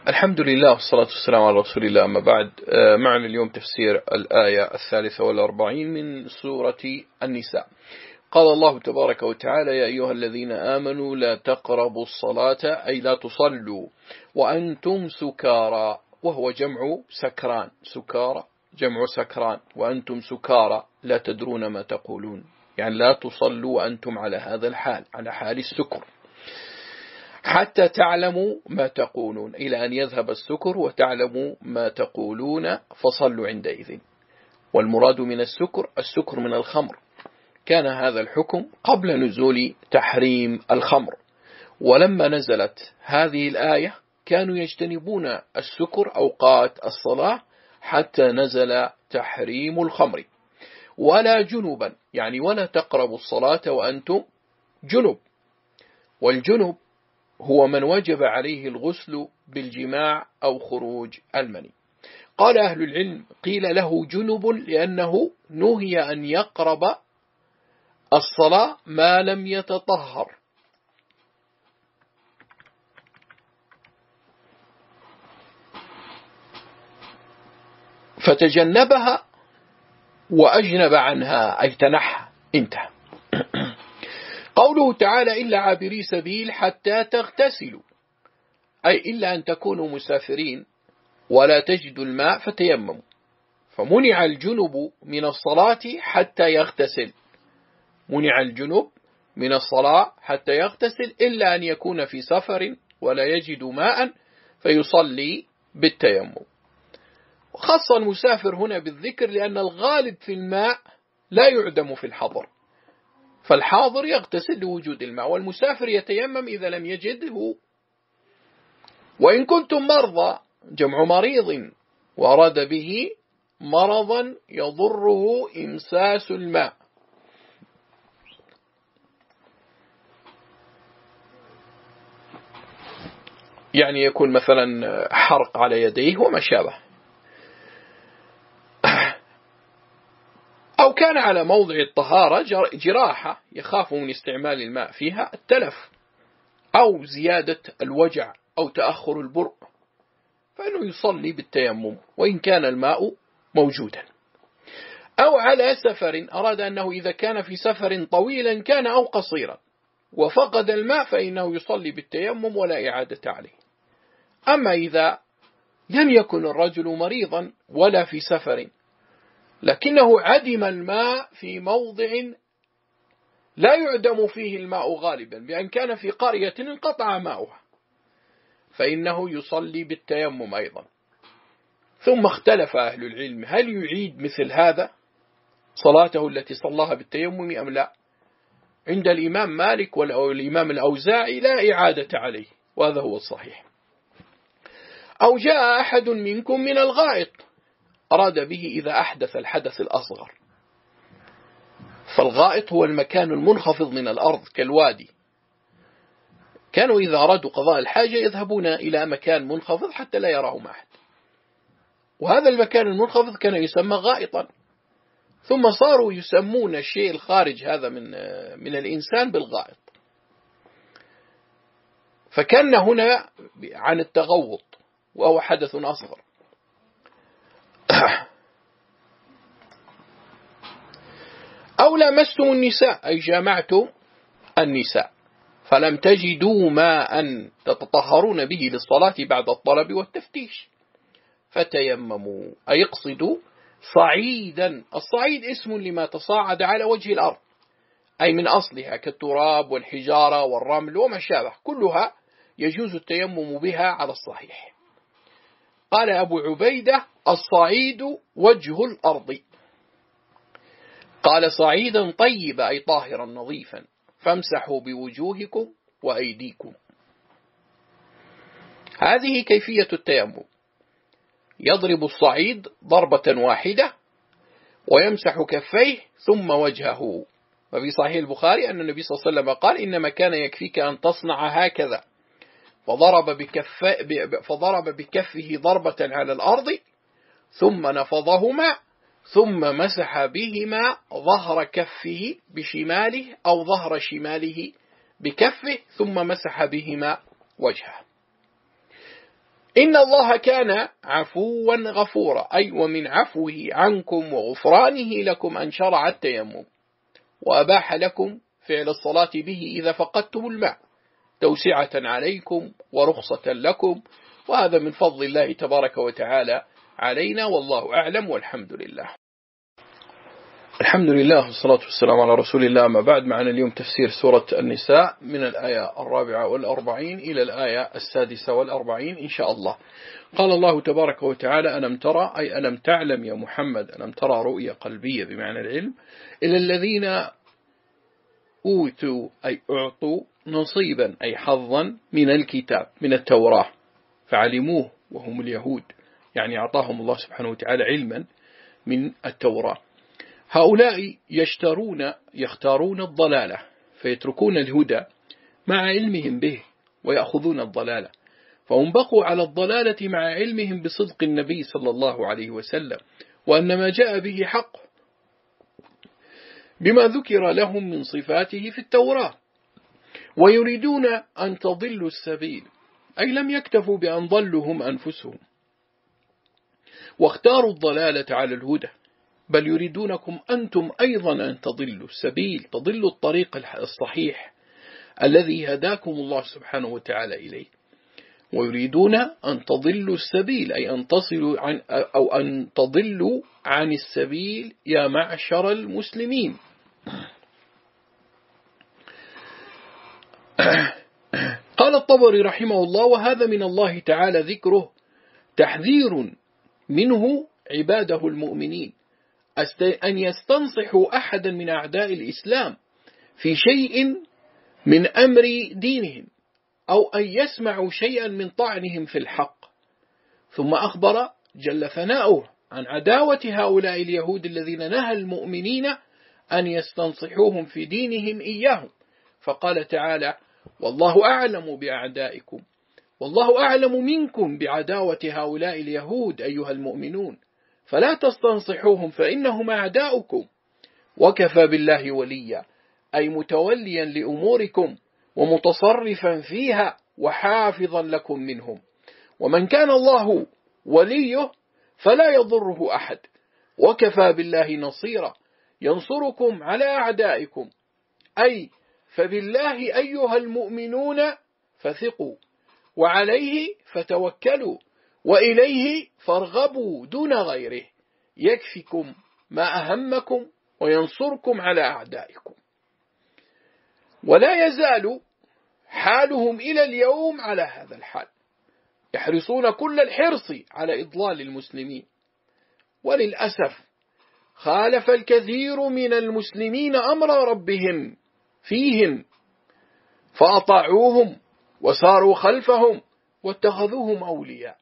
الحمد لله والصلاة والسلام على رسول الله. أما بعد، معنا اليوم تفسير الآية 43 من سورة النساء. قال الله تبارك وتعالى: يا أيها الذين آمنوا لا تقربوا الصلاة، أي لا تصلوا وأنتم سكارى، وهو جمع سكران، سكارى جمع سكران، وأنتم سكارى لا تدرون ما تقولون، يعني لا تصلوا وأنتم على هذا الحال، على حال السكر، حتى تعلموا ما تقولون، إلى أن يذهب السكر وتعلموا ما تقولون فصلوا عندئذ. والمراد من السكر من الخمر. كان هذا الحكم قبل نزول تحريم الخمر، ولما نزلت هذه الآية كانوا يجتنبون السكر أوقات الصلاة حتى نزل تحريم الخمر. ولا جنبا، يعني ولا تقربوا الصلاة وأنتم جنب. والجنب هو من وجب عليه الغسل بالجماع أو خروج المني. قال أهل العلم: قيل له جنب لأنه نهي أن يقرب الصلاة ما لم يتطهر، فتجنبها وأجنب عنها، أي تنحى، انتهى. قوله تعالى: إلا عابري سبيل حتى تغتسلوا، أي إلا أن تكونوا مسافرين ولا تجدوا الماء فتيمموا. فمنع الجنب من الصلاة حتى يغتسل، منع الجنب من الصلاة حتى يغتسل، إلا أن يكون في سفر ولا يجد ماء فيصلي بالتيمم. وخص المسافر هنا بالذكر لأن الغالب في الماء لا يعدم في الحضر، فالحاضر يغتسل لوجود الماء، والمسافر يتيمم إذا لم يجده. وإن كنتم مرضى، جمع مريض، وأراد به مرضا يضره إمساس الماء، يعني يكون مثلا حرق على يديه وما شابه، أو كان على موضع الطهارة جراحة يخاف من استعمال الماء فيها التلف، أو زيادة الوجع، أو تأخر البرء، فإنه يصلي بالتيمم وإن كان الماء موجودا. أو على سفر، أراد أنه إذا كان في سفر طويلا كان أو قصيرا وفقد الماء فإنه يصلي بالتيمم ولا إعادة عليه. أما إذا لم يكن الرجل مريضا ولا في سفر، لكنه عدم الماء في موضع لا يعدم فيه الماء غالبا، بأن كان في قرية انقطع ماؤها، فإنه يصلي بالتيمم أيضا. ثم اختلف أهل العلم: هل يعيد مثل هذا صلاته التي صلاها بالتيمم أم لا؟ عند الإمام مالك والإمام الأوزاعي لا إعادة عليه، وهذا هو الصحيح. أو جاء أحد منكم من الغائط، أراد به إذا أحدث الحدث الأصغر، فالغائط هو المكان المنخفض من الأرض كالوادي، كانوا إذا أرادوا قضاء الحاجة يذهبون إلى مكان منخفض حتى لا يراهم أحد، وهذا المكان المنخفض كان يسمى غائطا، ثم صاروا يسمون الشيء الخارج هذا من الإنسان بالغائط، فكان هنا عن التغوط وهو حدث أصغر. أو لامستم النساء، أي جامعتم النساء، فلم تجدوا ماء تتطهرون به للصلاة بعد الطلب والتفتيش، فتيمموا، أي اقصدوا صعيدا. الصعيد اسم لما تصاعد على وجه الأرض، أي من أصلها، كالتراب والحجارة والرمل وما شابه، كلها يجوز التيمم بها على الصحيح. قال أبو عبيدة: الصعيد وجه الأرض. قال: صعيدا طيبا، أي طاهرا نظيفا، فامسحوا بوجوهكم وأيديكم. هذه كيفية التيمم: يضرب الصعيد ضربة واحدة ويمسح كفيه ثم وجهه. وفي صحيح البخاري أن النبي صلى الله عليه وسلم قال: إنما كان يكفيك أن تصنع هكذا، فضرب بكفه ضربة على الأرض ثم نفضهما ثم مسح بهما ظهر كفه بشماله أو ظهر شماله بكفه ثم مسح بهما وجهه. إن الله كان عفوا غفورا، أي ومن عفوه عنكم وغفرانه لكم أن شرع التيمم وأباح لكم فعل الصلاة به إذا فقدتم الماء توسعة عليكم ورخصة لكم، وهذا من فضل الله تبارك وتعالى علينا، والله أعلم، والحمد لله. الحمد لله والصلاة والسلام على رسول الله. ما بعد، معنا اليوم تفسير سورة النساء من الآية 44 إلى الآية 46 إن شاء الله. قال الله تبارك وتعالى: ألم ترى، أي ألم تعلم يا محمد، ألم ترى رؤية قلبية بمعنى العلم، إلى الذين أوتوا أي أعطوا نصيبا أي حظا من الكتاب من التوراة فعلموه وهم اليهود، يعني أعطاهم الله سبحانه وتعالى علما من التوراة. هؤلاء يختارون الضلالة فيتركون الهدى مع علمهم به ويأخذون الضلالة، فهم بقوا على الضلالة مع علمهم بصدق النبي صلى الله عليه وسلم وأن ما جاء به حق بما ذكر لهم من صفاته في التوراة، ويريدون أن تضلوا السبيل، أي لم يكتفوا بأن ضلوا هم أنفسهم واختاروا الضلالة على الهدى، بل يريدونكم أنتم أيضا أن تضلوا السبيل، تضلوا الطريق الصحيح الذي هداكم الله سبحانه وتعالى إليه، ويريدون أن تضلوا السبيل أي أن تصلوا أن تضلوا عن السبيل يا معشر المسلمين. قال الطبري رحمه الله: وهذا من الله تعالى ذكره تحذير منه عباده المؤمنين أن يستنصحوا أحدا من أعداء الإسلام في شيء من أمر دينهم، أو أن يسمعوا شيئا من طعنهم في الحق. ثم أخبر جل ثناؤه عن عداوة هؤلاء اليهود الذين نهى المؤمنين أن يستنصحوهم في دينهم إياهم، فقال تعالى: والله أعلم بأعدائكم والله أعلم منكم بعداوة هؤلاء اليهود أيها المؤمنون، فلا تستنصحوهم فإنهم أعداؤكم، وكفى بالله وليا، أي متوليا لأموركم ومتصرفا فيها وحافظا لكم منهم، ومن كان الله وليه فلا يضره أحد، وكفى بالله نصيرا ينصركم على أعدائكم، أي فبالله أيها المؤمنون فثقوا، وعليه فتوكلوا، وإليه فارغبوا دون غيره، يكفيكم ما أهمكم وينصركم على أعدائكم. ولا يزال حالهم إلى اليوم على هذا الحال، يحرصون كل الحرص على إضلال المسلمين، وللأسف خالف الكثير من المسلمين أمر ربهم فيهم فأطاعوهم وساروا خلفهم واتخذوهم أولياء.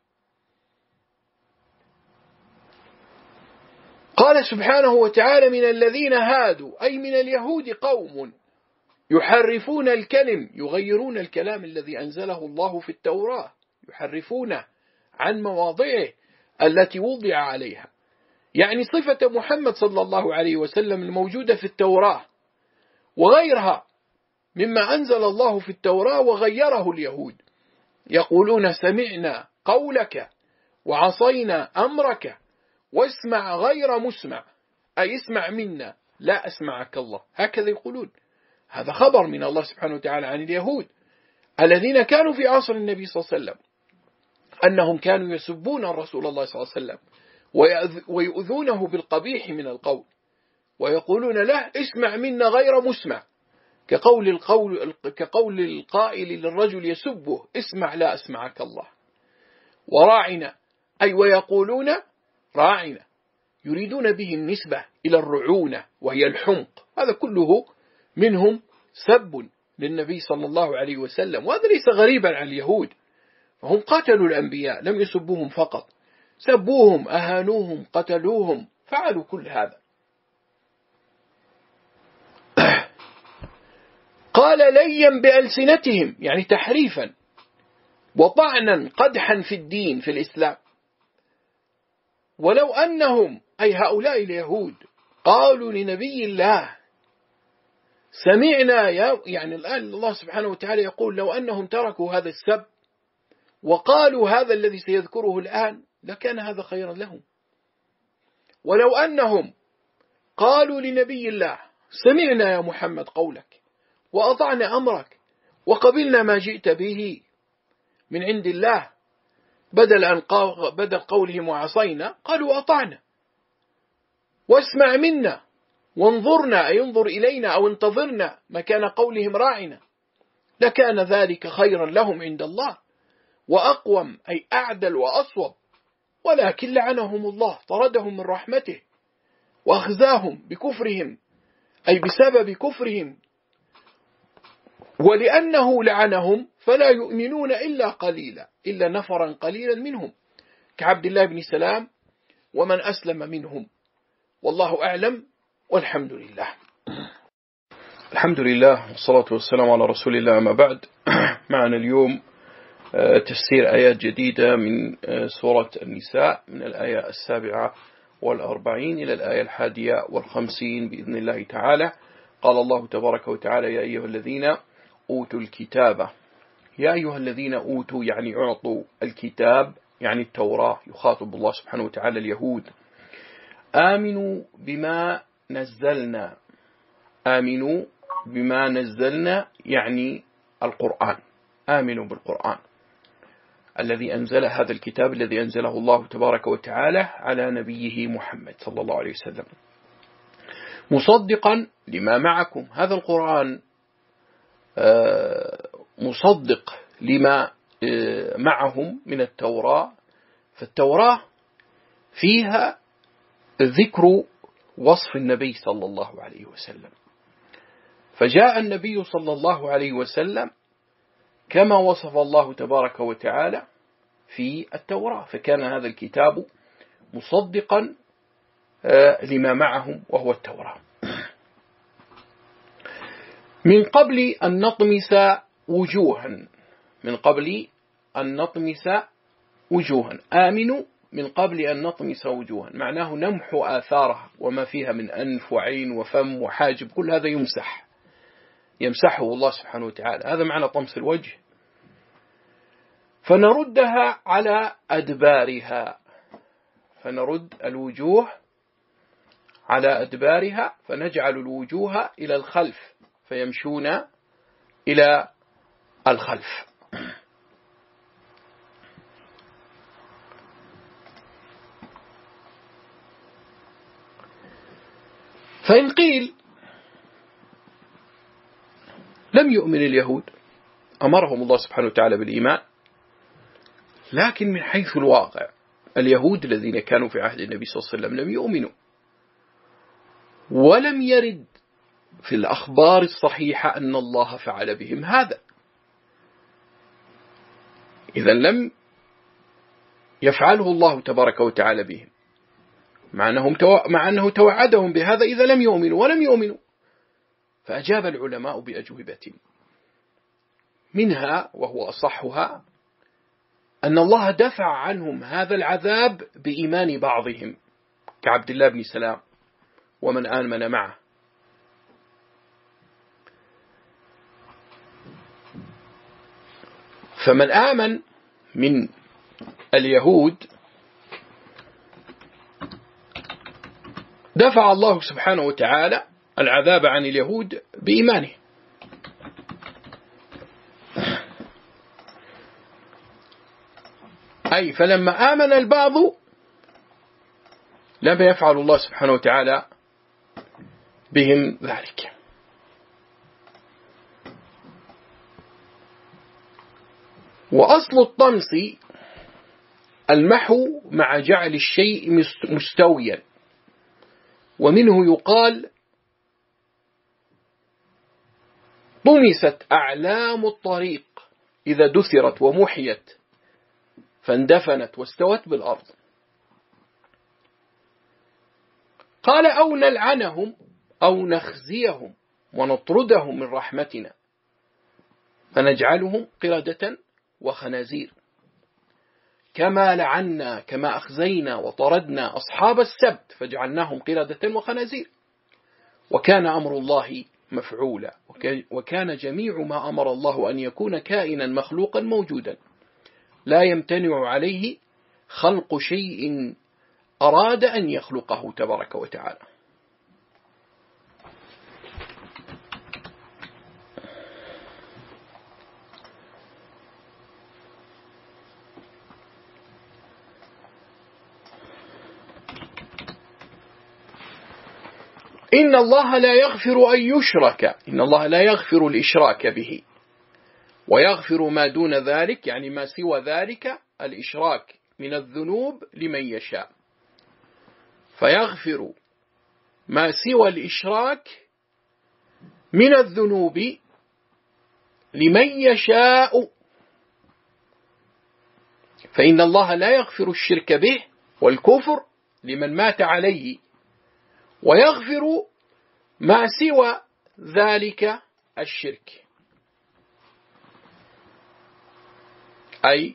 قال سبحانه وتعالى: من الذين هادوا، أي من اليهود قوم يحرفون الكلم، يغيرون الكلام الذي أنزله الله في التوراة، يحرفونه عن مواضعه التي وضع عليها، يعني صفة محمد صلى الله عليه وسلم الموجودة في التوراة وغيرها مما أنزل الله في التوراة وغيره اليهود، يقولون: سمعنا قولك وعصينا أمرك واسمع غير مسمع، أي اسمع منا لا أسمعك الله، هكذا يقولون. هذا خبر من الله سبحانه وتعالى عن اليهود الذين كانوا في عصر النبي صلى الله عليه وسلم، أنهم كانوا يسبون الرسول الله صلى الله عليه وسلم ويؤذونه بالقبيح من القول، ويقولون له: اسمع منا غير مسمع، كقول القائل للرجل يسبه: اسمع لا أسمعك الله. وراعنا، أي ويقولون راعنا، يريدون به النسبة إلى الرعونة وهي الحمق، هذا كله منهم سب للنبي صلى الله عليه وسلم، وهذا ليس غريبا عن اليهود، فهم قتلوا الأنبياء، لم يسبوهم فقط، سبوهم، أهانوهم، قتلوهم، فعلوا كل هذا. قال: ليا بألسنتهم، يعني تحريفا وطعنا قدحا في الدين في الإسلام، ولو أنهم، أي هؤلاء اليهود، قالوا لنبي الله: سمعنا يعني الآن الله سبحانه وتعالى يقول: لو أنهم تركوا هذا السب وقالوا هذا الذي سيذكره الآن لكان هذا خيرا لهم. ولو أنهم قالوا لنبي الله سمعنا يا محمد قولك وأطعنا أمرك وقبلنا ما جئت به من عند الله، بدل قولهم وعصينا قالوا أطعنا واسمع منا وانظرنا، أي انظر إلينا أو انتظرنا مكان قولهم راعنا، لكان ذلك خيرا لهم عند الله وأقوم، أي أعدل وأصوب. ولكن لعنهم الله، طردهم من رحمته وأخزاهم بكفرهم، أي بسبب كفرهم، ولأنه لعنهم فلا يؤمنون إلا قليلا، إلا نفرا قليلا منهم كعبد الله بن سلام ومن أسلم منهم. والله أعلم، والحمد لله. الحمد لله والصلاة والسلام على رسول الله. أما بعد، معنا اليوم تفسير آيات جديدة من سورة النساء، من الآية 47 إلى الآية 51 بإذن الله تعالى. قال الله تبارك وتعالى: يا أيها الذين أوتوا الكتاب. يا أيها الذين أوتوا يعني أعطوا الكتاب، يعني التوراة، يخاطب الله سبحانه وتعالى اليهود. آمنوا بما نزلنا. آمنوا بما نزلنا يعني القرآن. آمنوا بالقرآن الذي أنزل، هذا الكتاب الذي أنزله الله تبارك وتعالى على نبيه محمد صلى الله عليه وسلم، مصدقا لما معكم. هذا القرآن مصدق لما معهم من التوراة. فالتوراة فيها ذكر وصف النبي صلى الله عليه وسلم، فجاء النبي صلى الله عليه وسلم كما وصف الله تبارك وتعالى في التوراة، فكان هذا الكتاب مصدقا لما معهم وهو التوراة. من قبل أن نطمس وجوها، من قبل أن نطمس وجوها. آمنوا من قبل أن نطمس وجوها، معناه نمحو آثارها وما فيها من أنف وعين وفم وحاجب، كل هذا يمسحه الله سبحانه وتعالى. هذا معنى طمس الوجه. فنردها على أدبارها، فنرد الوجوه على أدبارها، فنجعل الوجوه إلى الخلف، فيمشون إلى الخلف. فإن قيل لم يؤمن اليهود، أمرهم الله سبحانه وتعالى بالإيمان، لكن من حيث الواقع اليهود الذين كانوا في عهد النبي صلى الله عليه وسلم لم يؤمنوا، ولم يرد في الأخبار الصحيحة أن الله فعل بهم هذا. إذا لم يفعله الله تبارك وتعالى بهم، مع أنه توعدهم بهذا إذا لم يؤمنوا ولم يؤمنوا. فأجاب العلماء بأجوبة، منها وهو أصحها أن الله دفع عنهم هذا العذاب بإيمان بعضهم كعبد الله بن سلام ومن آمن معه. فمن آمن من اليهود دفع الله سبحانه وتعالى العذاب عن اليهود بإيمانه. أي فلما آمن البعض لم يفعل الله سبحانه وتعالى بهم ذلك. وأصل الطمس المحو مع جعل الشيء مستويا، ومنه يقال طمست أعلام الطريق إذا دثرت ومحيت فاندفنت واستوت بالأرض. قال أو نلعنهم أو نخزيهم ونطردهم من رحمتنا فنجعلهم قردة وخنازير كما لعنا، كما أخزينا وطردنا أصحاب السبت فجعلناهم قردة وخنازير. وكان أمر الله مفعولا، وكان جميع ما أمر الله أن يكون كائنا مخلوقا موجودا. لا يمتنع عليه خلق شيء أراد أن يخلقه تبارك وتعالى. إن الله لا يغفر أن يشرك، إن الله لا يغفر الإشراك به، ويغفر ما دون ذلك، يعني ما سوى ذلك الإشراك من الذنوب لمن يشاء، فيغفر ما سوى الإشراك من الذنوب لمن يشاء، فإن الله لا يغفر الشرك به والكفر لمن مات عليه، ويغفر ما سوى ذلك الشرك، أي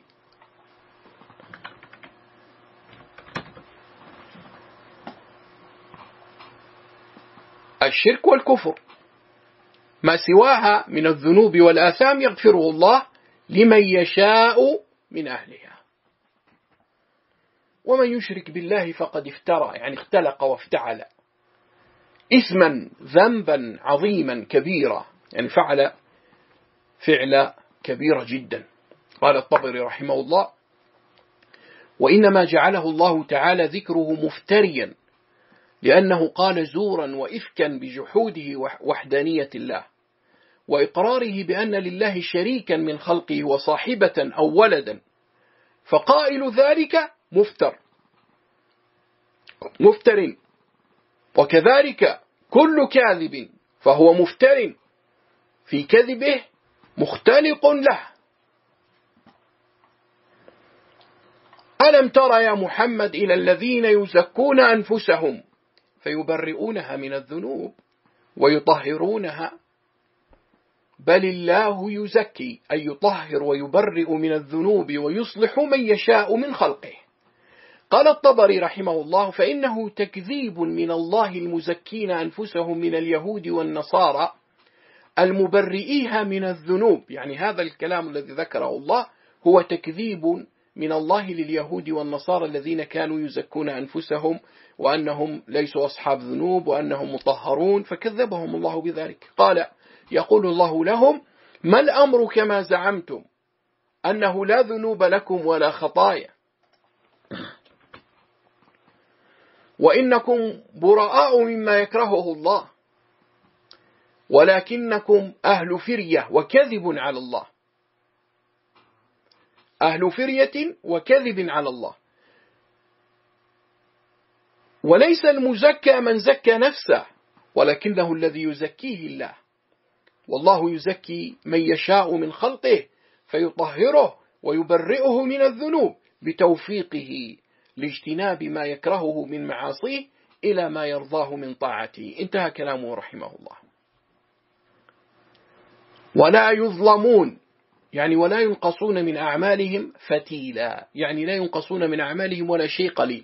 الشرك والكفر، ما سواها من الذنوب والآثام يغفره الله لمن يشاء من أهلها. ومن يشرك بالله فقد افترى، يعني اختلق وافتعل إثما ذنبا عظيما كبيرا، يعني فعل فعل كبيرة جدا. قال الطبري رحمه الله: وإنما جعله الله تعالى ذكره مفتريا لأنه قال زورا وإفكا بجحوده وحدانية الله، وإقراره بأن لله شريكا من خلقه وصاحبة أو ولدا، فقائل ذلك مفتر، وكذلك كل كاذب فهو مفتر في كذبه مختلق له. ألم تر يا محمد إلى الذين يزكون أنفسهم فيبرئونها من الذنوب ويطهرونها، بل الله يزكي، أي يطهر ويبرئ من الذنوب ويصلح من يشاء من خلقه. قال الطبري رحمه الله: فإنه تكذيب من الله المزكين أنفسهم من اليهود والنصارى المبرئيها من الذنوب، يعني هذا الكلام الذي ذكره الله هو تكذيب من الله لليهود والنصارى الذين كانوا يزكون أنفسهم وأنهم ليسوا أصحاب ذنوب وأنهم مطهرون، فكذبهم الله بذلك. قال: يقول الله لهم: ما الأمر كما زعمتم أنه لا ذنوب لكم ولا خطايا، وإنكم براء مما يكرهه الله، ولكنكم أهل فرية وكذب على الله، أهل فرية وكذب على الله، وليس المزكى من زكى نفسه، ولكنه الذي يزكيه الله، والله يزكي من يشاء من خلقه فيطهره ويبرئه من الذنوب بتوفيقه لاجتناب ما يكرهه من معاصيه إلى ما يرضاه من طاعته. انتهى كلامه رحمه الله. ولا يظلمون، يعني ولا ينقصون من أعمالهم فتيلا، يعني لا ينقصون من أعمالهم ولا شيء قليل،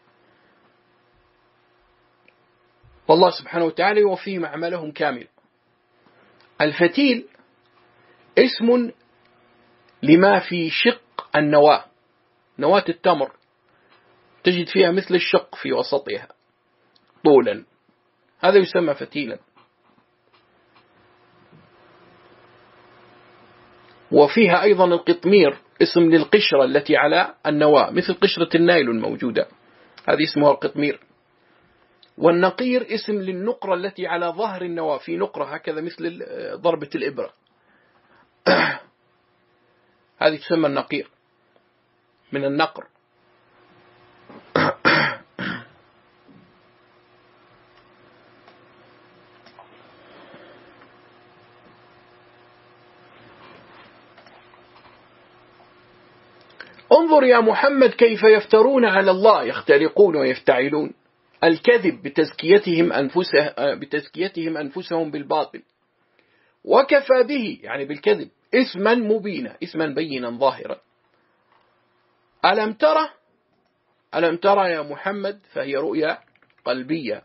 والله سبحانه وتعالى يوفيهم أعمالهم كامل. الفتيل اسم لما في شق النواة، نواة التمر تجد فيها مثل الشق في وسطها طولا، هذا يسمى فتيلا. وفيها أيضا القطمير اسم للقشرة التي على النواة، مثل قشرة النايلون موجودة، هذه اسمها القطمير. والنقير اسم للنقرة التي على ظهر النواة، في نقرة هكذا مثل ضربة الإبرة هذه تسمى النقير من النقر. انظر يا محمد كيف يفترون على الله، يختلقون ويفتعلون، الكذب بتزكيتهم أنفسهم بالباطل، وكفى به، يعني بالكذب، اسما مبينا، اسما بينا ظاهرا. ألم ترى يا محمد، فهي رؤيا قلبية،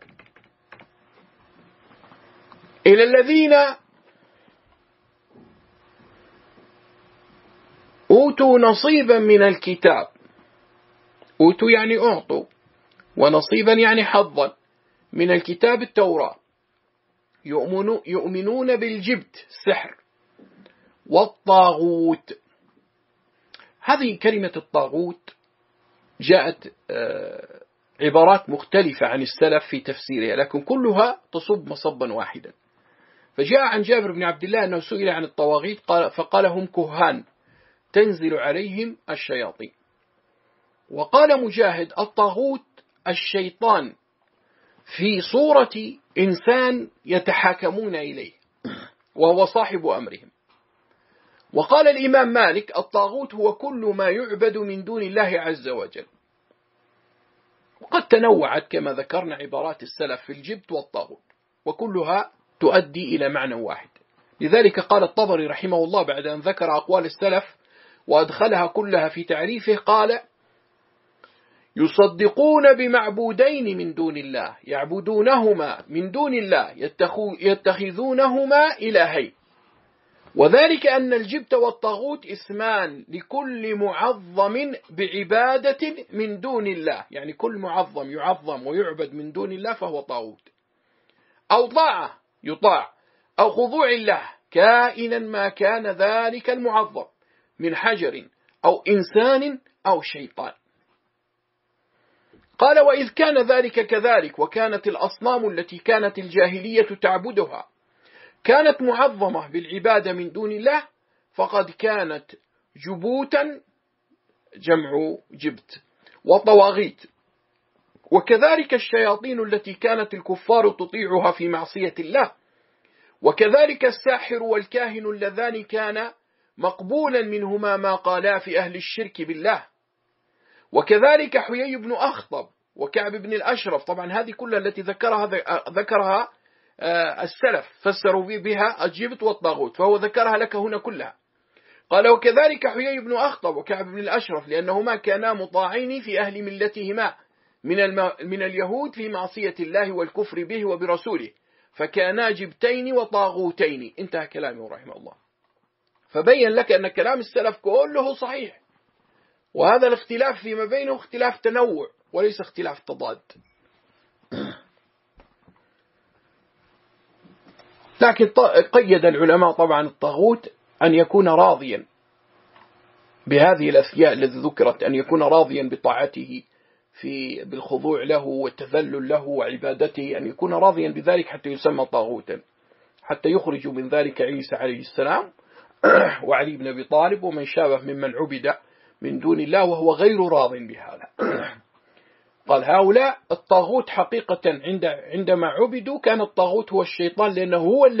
إلى الذين أوتوا نصيبا من الكتاب. أوتوا يعني أعطوا، ونصيبا يعني حظا من الكتاب التوراة، يؤمنون بالجبت السحر والطاغوت. هذه كلمة الطاغوت جاءت عبارات مختلفة عن السلف في تفسيرها، لكن كلها تصب مصبا واحدا. فجاء عن جابر بن عبد الله أنه سئل عن الطواغيت فقال هم كهان تنزل عليهم الشياطين. وقال مجاهد الطاغوت الشيطان في صورة إنسان يتحاكمون إليه وهو صاحب أمرهم. وقال الإمام مالك الطاغوت هو كل ما يعبد من دون الله عز وجل. وقد تنوعت كما ذكرنا عبارات السلف في الجبت والطاغوت، وكلها تؤدي إلى معنى واحد. لذلك قال الطبري رحمه الله بعد أن ذكر أقوال السلف وأدخلها كلها في تعريفه، قال يصدقون بمعبودين من دون الله، يعبدونهما من دون الله، يتخذونهما إلهين. وذلك أن الجبت والطاغوت اسمان لكل معظم بعبادة من دون الله، يعني كل معظم يعظم ويعبد من دون الله فهو طاغوت، أو طاعة يطاع، أو خضوع الله كائنا ما كان ذلك المعظم من حجر أو إنسان أو شيطان. قال وإذ كان ذلك كذلك، وكانت الأصنام التي كانت الجاهلية تعبدها كانت معظمة بالعبادة من دون الله، فقد كانت جبوتا جمع جبت وطواغيت. وكذلك الشياطين التي كانت الكفار تطيعها في معصية الله، وكذلك الساحر والكاهن اللذان كان مقبولا منهما ما قالا في أهل الشرك بالله. وكذلك حيي بن أخطب وكعب بن الأشرف، طبعا هذه كلها التي ذكرها السلف فسروا بها الجبت والطاغوت، فهو ذكرها لك هنا كلها. قال وكذلك حيي بن أخطب وكعب بن الأشرف لأنهما كانا مطاعين في أهل ملتهما من اليهود في معصية الله والكفر به وبرسوله، فكانا جبتين وطاغوتين. انتهى كلامه رحمه الله. فبين لك أن كلام السلف كله صحيح، وهذا الاختلاف فيما بينه اختلاف تنوع وليس اختلاف تضاد. لكن قيد العلماء طبعا الطاغوت أن يكون راضيا بهذه الأشياء التي ذكرت، أن يكون راضيا بطاعته بالخضوع له والتذلل له وعبادته، أن يكون راضيا بذلك حتى يسمى طاغوتا، حتى يخرج من ذلك عيسى عليه السلام وعلي بن أبي طالب ومن شابه ممن عبد من دون الله وهو غير راض بهذا. قال هؤلاء الطاغوت حقيقة عندما عبدوا كان الطاغوت هو الشيطان، لأنه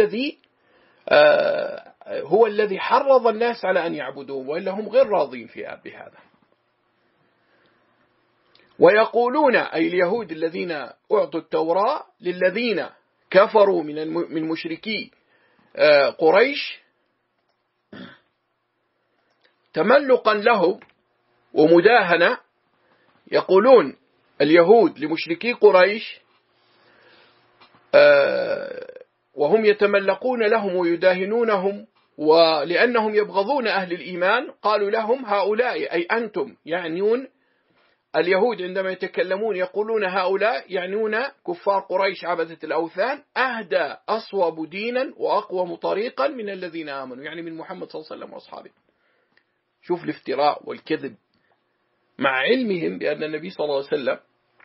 هو الذي حرض الناس على أن يعبدوه، وإلا هم غير راضين بهذا. ويقولون أي اليهود الذين أعطوا التوراة للذين كفروا من مشركي قريش تملقا لهم ومداهنة، يقولون اليهود لمشركي قريش وهم يتملقون لهم ويداهنونهم ولأنهم يبغضون أهل الإيمان، قالوا لهم هؤلاء أي أنتم، يعنون اليهود عندما يتكلمون يقولون هؤلاء يعنون كفار قريش عبدة الأوثان أهدى أصوب دينا وأقوم طريقا من الذين آمنوا، يعني من محمد صلى الله عليه وسلم وأصحابه. شوف الافتراء والكذب، مع علمهم بأن النبي صلى الله عليه وسلم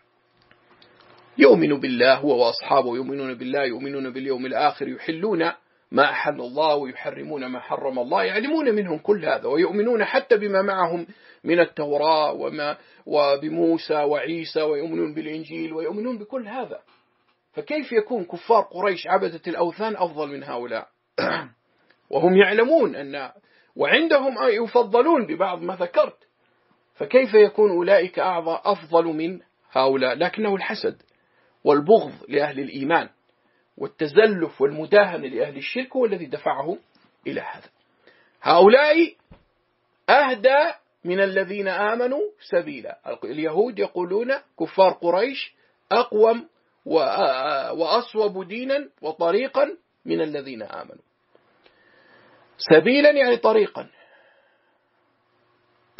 يؤمن بالله هو وأصحابه، يؤمنون بالله، يؤمنون باليوم الآخر، يحلون ما أحل الله ويحرمون ما حرم الله، يعلمون منهم كل هذا، ويؤمنون حتى بما معهم من التوراة وبموسى وعيسى، ويؤمنون بالإنجيل ويؤمنون بكل هذا. فكيف يكون كفار قريش عبدة الأوثان أفضل من هؤلاء؟ وهم يعلمون وعندهم يفضلون ببعض ما ذكرت، فكيف يكون أولئك أفضل من هؤلاء؟ لكنه الحسد والبغض لأهل الإيمان والتزلف والمداهنة لأهل الشرك هو الذي دفعهم إلى هذا. هؤلاء أهدى من الذين آمنوا سبيلا. اليهود يقولون كفار قريش أقوم وأصوب دينا وطريقا من الذين آمنوا. سبيلا يعني طريقا،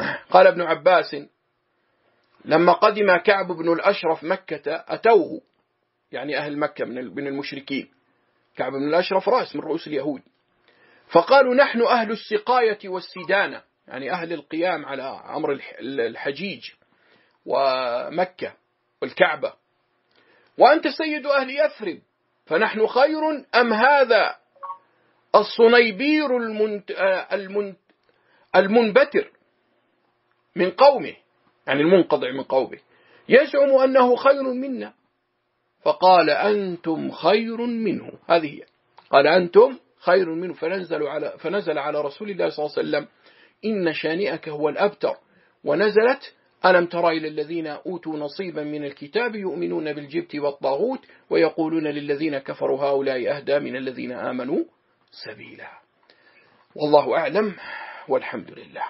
قال ابن عباس لما قدم كعب بن الأشرف مكة أتوه، يعني أهل مكة من المشركين، كعب بن الأشرف رأس من رؤوس اليهود، فقالوا نحن أهل السقاية والسدانة، يعني أهل القيام على أمر الحجيج ومكة والكعبة، وأنت سيد أهل يثرب، فنحن خير أم هذا الصنيبير المنبتر من قومه، يعني المنقطع من قومه، يزعم أنه خير منا؟ فقال أنتم خير منه، هذه هي، قال أنتم خير منه. فنزل على رسول الله صلى الله عليه وسلم إن شانئك هو الأبتر، ونزلت ألم تر إلى الذين أوتوا نصيبا من الكتاب يؤمنون بالجبت والطاغوت ويقولون للذين كفروا هؤلاء أهدى من الذين آمنوا سبيلا. والله أعلم، والحمد لله.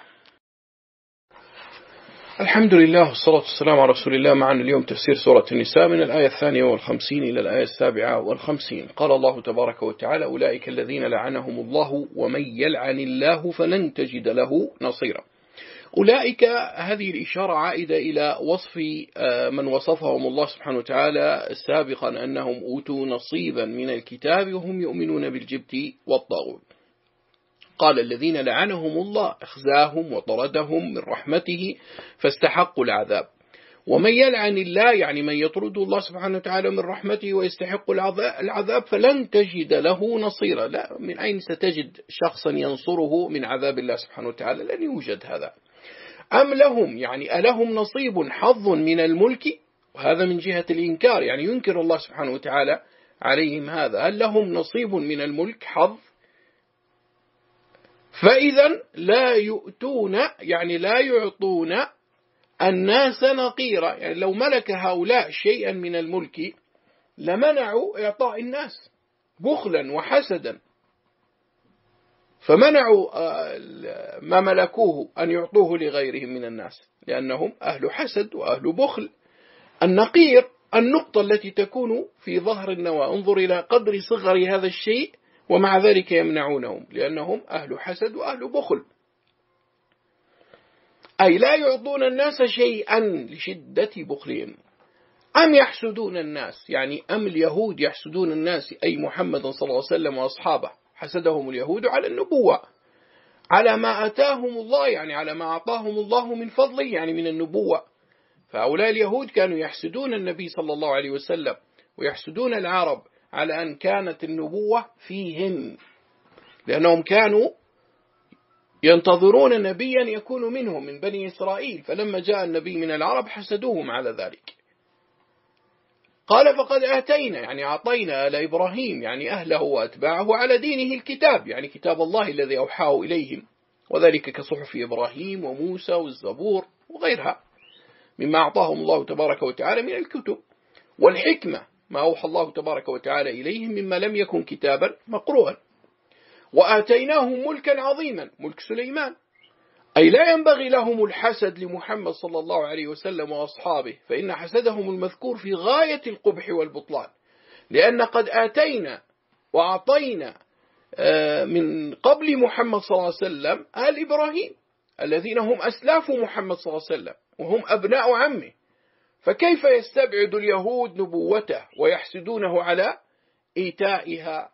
الحمد لله والصلاة والسلام على رسول الله. معنا اليوم تفسير سورة النساء من الآية 52 إلى الآية 57. قال الله تبارك وتعالى أولئك الذين لعنهم الله ومن يلعن الله فلن تجد له نصيرا. أولئك، هذه الإشارة عائدة إلى وصف من وصفهم الله سبحانه وتعالى سابقا أنهم أوتوا نصيبا من الكتاب وهم يؤمنون بالجبت والطاغوت. قال الذين لعنهم الله اخزاهم وطردهم من رحمته فاستحقوا العذاب. ومن يلعن الله يعني من يطرد الله سبحانه وتعالى من رحمته ويستحق العذاب فلن تجد له نصيرا. لا، من أين ستجد شخصا ينصره من عذاب الله سبحانه وتعالى؟ لن يوجد هذا. أم لهم، يعني ألهم نصيب حظ من الملك، وهذا من جهة الإنكار، يعني ينكر الله سبحانه وتعالى عليهم هذا. هل لهم نصيب من الملك حظ؟ فإذا لا يؤتون، يعني لا يعطون الناس نقيرا، يعني لو ملك هؤلاء شيئا من الملك لمنعوا إعطاء الناس بخلا وحسدا، فمنعوا ما ملكوه أن يعطوه لغيرهم من الناس لأنهم أهل حسد وأهل بخل. النقير النقطة التي تكون في ظهر النواة، انظر إلى قدر صغر هذا الشيء ومع ذلك يمنعونهم لأنهم أهل حسد وأهل بخل، أي لا يعطون الناس شيئا لشدة بخلهم. أم يحسدون الناس، يعني أم اليهود يحسدون الناس أي محمد صلى الله عليه وسلم وأصحابه، حسدهم اليهود على النبوة، على ما أتاهم الله، يعني على ما أعطاهم الله من فضله، يعني من النبوة. فهؤلاء اليهود كانوا يحسدون النبي صلى الله عليه وسلم ويحسدون العرب على أن كانت النبوة فيهم، لأنهم كانوا ينتظرون نبيا يكون منهم من بني إسرائيل، فلما جاء النبي من العرب حسدوهم على ذلك. قال فقد آتينا، يعني أعطينا آل إبراهيم، يعني أهله وأتباعه على دينه الكتاب، يعني كتاب الله الذي أوحاه إليهم، وذلك كصحف إبراهيم وموسى والزبور وغيرها مما أعطاهم الله تبارك وتعالى من الكتب والحكمة، ما أوحى الله تبارك وتعالى إليهم مما لم يكن كتابا مقروءا. وآتيناهم ملكا عظيما، ملك سليمان، أي لا ينبغي لهم الحسد لمحمد صلى الله عليه وسلم وأصحابه، فإن حسدهم المذكور في غاية القبح والبطلان، لأن قد آتينا وأعطينا من قبل محمد صلى الله عليه وسلم آل إبراهيم الذين هم أسلاف محمد صلى الله عليه وسلم وهم أبناء عمه، فكيف يستبعد اليهود نبوته ويحسدونه على إيتائها؟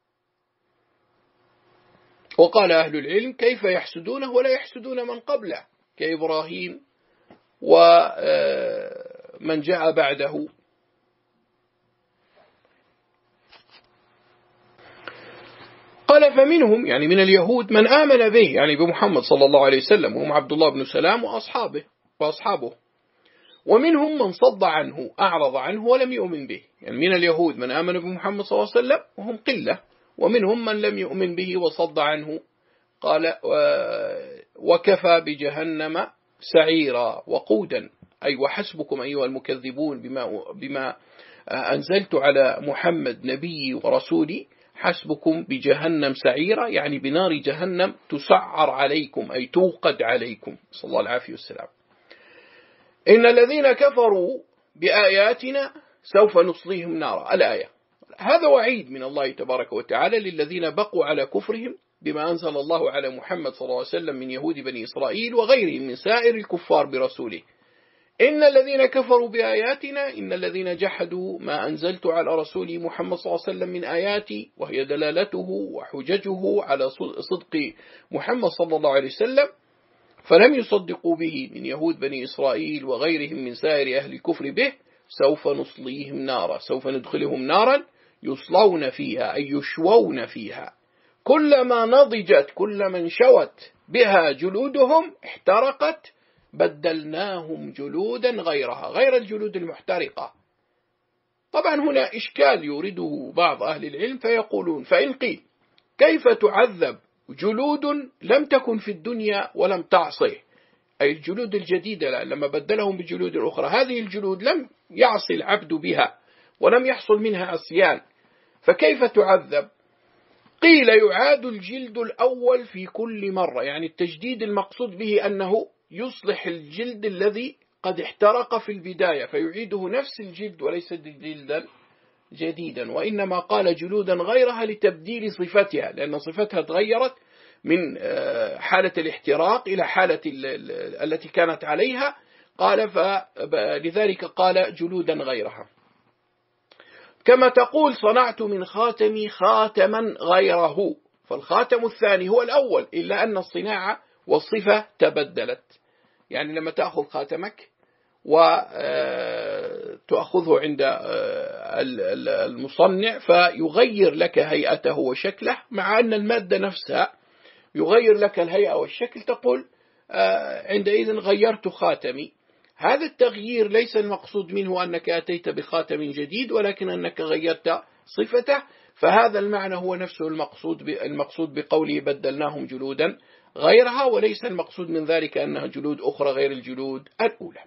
وقال أهل العلم كيف يحسدونه ولا يحسدون من قبله كإبراهيم ومن جاء بعده. قال فمنهم، يعني من اليهود، من آمن به، يعني بمحمد صلى الله عليه وسلم، وهم عبد الله بن سلام وأصحابه، ومنهم من صد عنه أعرض عنه ولم يؤمن به، يعني من اليهود من آمن بمحمد صلى الله عليه وسلم وهم قلة، ومنهم من لم يؤمن به وصد عنه. قال وكفى بجهنم سعيرا وقودا، أي وحسبكم أيها المكذبون بما أنزلت على محمد نبي ورسولي، حسبكم بجهنم سعيرا، يعني بنار جهنم تسعر عليكم أي توقد عليكم، صلى الله العافية والسلام. إن الذين كفروا بآياتنا سوف نصليهم نارا، الآية. هذا وعيد من الله تبارك وتعالى للذين بقوا على كفرهم بما أنزل الله على محمد صلى الله عليه وسلم من يهود بني إسرائيل وغيرهم من سائر الكفار برسوله. إن الذين كفروا بآياتنا إن الذين جحدوا ما أنزلت على رسولي محمد صلى الله عليه وسلم من آياتي وهي دلالته وحججه على صدق محمد صلى الله عليه وسلم فلم يصدقوا به من يهود بني إسرائيل وغيرهم من سائر أهل الكفر به سوف نصليهم نارا، سوف ندخلهم نارا يصلون فيها أي يشوون فيها، كلما نضجت كلما انشوت بها جلودهم احترقت بدلناهم جلودا غيرها، غير الجلود المحترقة. طبعا هنا إشكال يورده بعض أهل العلم فيقولون فإن قيل كيف تعذب جلود لم تكن في الدنيا ولم تعصه، أي الجلود الجديدة لما بدلهم بجلود أخرى، هذه الجلود لم يعصي العبد بها ولم يحصل منها عصيان، فكيف تعذب؟ قيل يعاد الجلد الأول في كل مرة، يعني التجديد المقصود به أنه يصلح الجلد الذي قد احترق في البداية فيعيده نفس الجلد وليس جلدا جديدا، وإنما قال جلودا غيرها لتبديل صفتها لأن صفتها تغيرت من حالة الاحتراق إلى حالة التي كانت عليها، قال فلذلك قال جلودا غيرها. كما تقول صنعت من خاتمي خاتما غيره، فالخاتم الثاني هو الأول إلا أن الصناعة والصفة تبدلت. يعني لما تأخذ خاتمك وتأخذه عند المصنع فيغير لك هيئته وشكله مع أن المادة نفسها يغير لك الهيئة والشكل، تقول عندئذ غيرت خاتمي. هذا التغيير ليس المقصود منه أنك أتيت بخاتم جديد ولكن أنك غيرت صفته، فهذا المعنى هو نفسه المقصود بقوله بدلناهم جلودا غيرها، وليس المقصود من ذلك أنها جلود أخرى غير الجلود الأولى.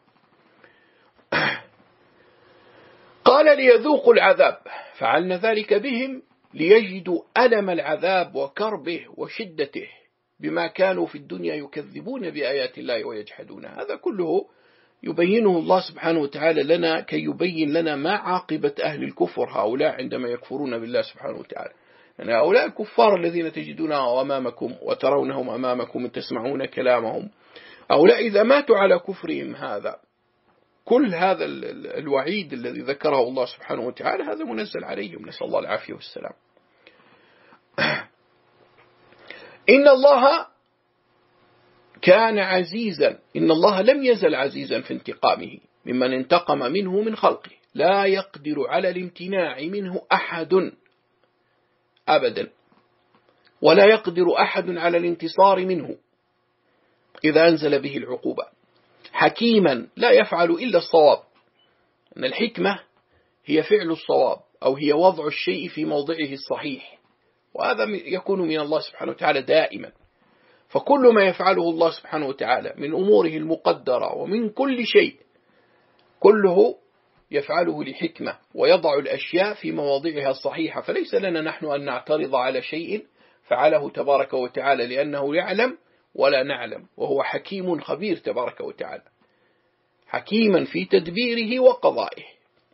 قال ليذوقوا العذاب فعلنا ذلك بهم ليجدوا ألم العذاب وكربه وشدته بما كانوا في الدنيا يكذبون بآيات الله ويجحدونها. هذا كله يبينه الله سبحانه وتعالى لنا كي يبين لنا ما عاقبة أهل الكفر هؤلاء عندما يكفرون بالله سبحانه وتعالى. يعني هؤلاء الكفار الذين تجدونهم أمامكم وترونهم أمامكم وتسمعون كلامهم، هؤلاء إذا ماتوا على كفرهم هذا كل هذا الوعيد الذي ذكره الله سبحانه وتعالى هذا منزل عليهم، نسأل الله العافية والسلام. إن الله كان عزيزا، إن الله لم يزل عزيزا في انتقامه ممن انتقم منه من خلقه، لا يقدر على الامتناع منه أحد أبدا، ولا يقدر أحد على الانتصار منه إذا أنزل به العقوبة. حكيما لا يفعل إلا الصواب، أن الحكمة هي فعل الصواب أو هي وضع الشيء في موضعه الصحيح، وهذا يكون من الله سبحانه وتعالى دائما. فكل ما يفعله الله سبحانه وتعالى من أموره المقدرة ومن كل شيء كله يفعله لحكمة ويضع الأشياء في مواضعها الصحيحة، فليس لنا نحن أن نعترض على شيء فعله تبارك وتعالى لأنه يعلم ولا نعلم، وهو حكيم خبير تبارك وتعالى، حكيما في تدبيره وقضائه.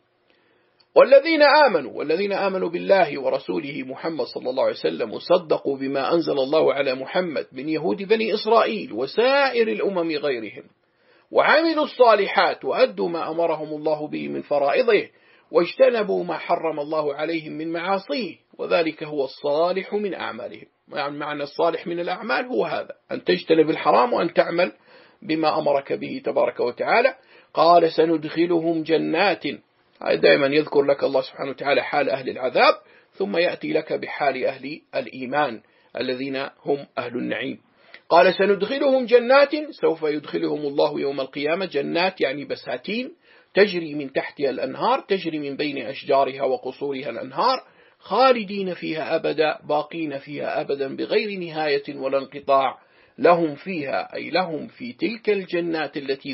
والذين آمنوا بالله ورسوله محمد صلى الله عليه وسلم وصدقوا بما أنزل الله على محمد من يهود بني إسرائيل وسائر الأمم غيرهم وعملوا الصالحات وأدوا ما أمرهم الله به من فرائضه واجتنبوا ما حرم الله عليهم من معاصيه، وذلك هو الصالح من أعمالهم. يعني معنى الصالح من الأعمال هو هذا، أن تجتنب الحرام وأن تعمل بما أمرك به تبارك وتعالى. قال سندخلهم جنات، دائما يذكر لك الله سبحانه وتعالى حال أهل العذاب ثم يأتي لك بحال أهل الإيمان الذين هم أهل النعيم. قال سندخلهم جنات، سوف يدخلهم الله يوم القيامة جنات يعني بساتين تجري من تحتها الأنهار، تجري من بين أشجارها وقصورها الأنهار، خالدين فيها أبدا باقين فيها أبدا بغير نهاية ولا انقطاع، لهم فيها أي لهم في تلك الجنات التي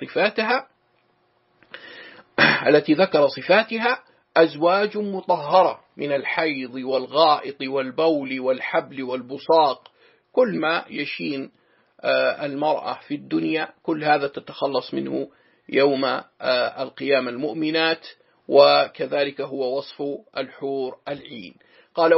ذكر صفاتها أزواج مطهرة من الحيض والغائط والبول والحبل والبصاق، كل ما يشين المرأة في الدنيا كل هذا تتخلص منه يوم القيامة المؤمنات، وكذلك هو وصف الحور العين. قال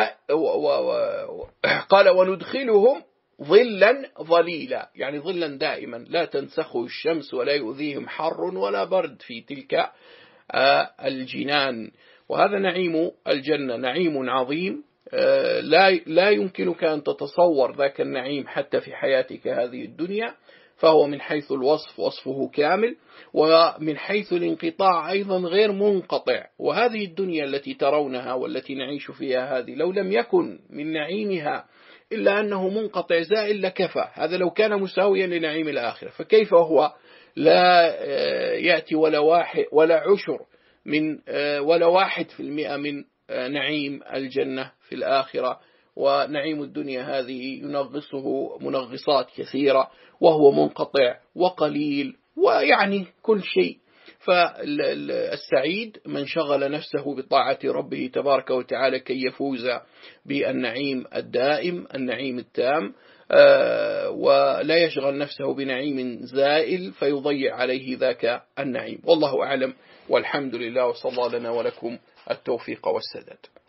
قال وندخلهم ظلا ظليلا، يعني ظلا دائما لا تنسخه الشمس ولا يؤذيهم حر ولا برد في تلك الجنان. وهذا نعيم الجنة، نعيم عظيم لا يمكنك أن تتصور ذاك النعيم حتى في حياتك هذه الدنيا، فهو من حيث الوصف وصفه كامل، ومن حيث الانقطاع أيضا غير منقطع. وهذه الدنيا التي ترونها والتي نعيش فيها هذه لو لم يكن من نعيمها إلا أنه منقطع زائل لكفى، هذا لو كان مساويا لنعيم الآخرة، فكيف هو لا يأتي ولا عشر من ولا 1% من نعيم الجنة في الآخرة. ونعيم الدنيا هذه ينغصه منغصات كثيرة، وهو منقطع وقليل ويعني كل شيء. فالسعيد من شغل نفسه بطاعة ربه تبارك وتعالى كي يفوز بالنعيم الدائم النعيم التام، ولا يشغل نفسه بنعيم زائل فيضيع عليه ذاك النعيم. والله أعلم، والحمد لله، وصلى لنا ولكم التوفيق والسداد.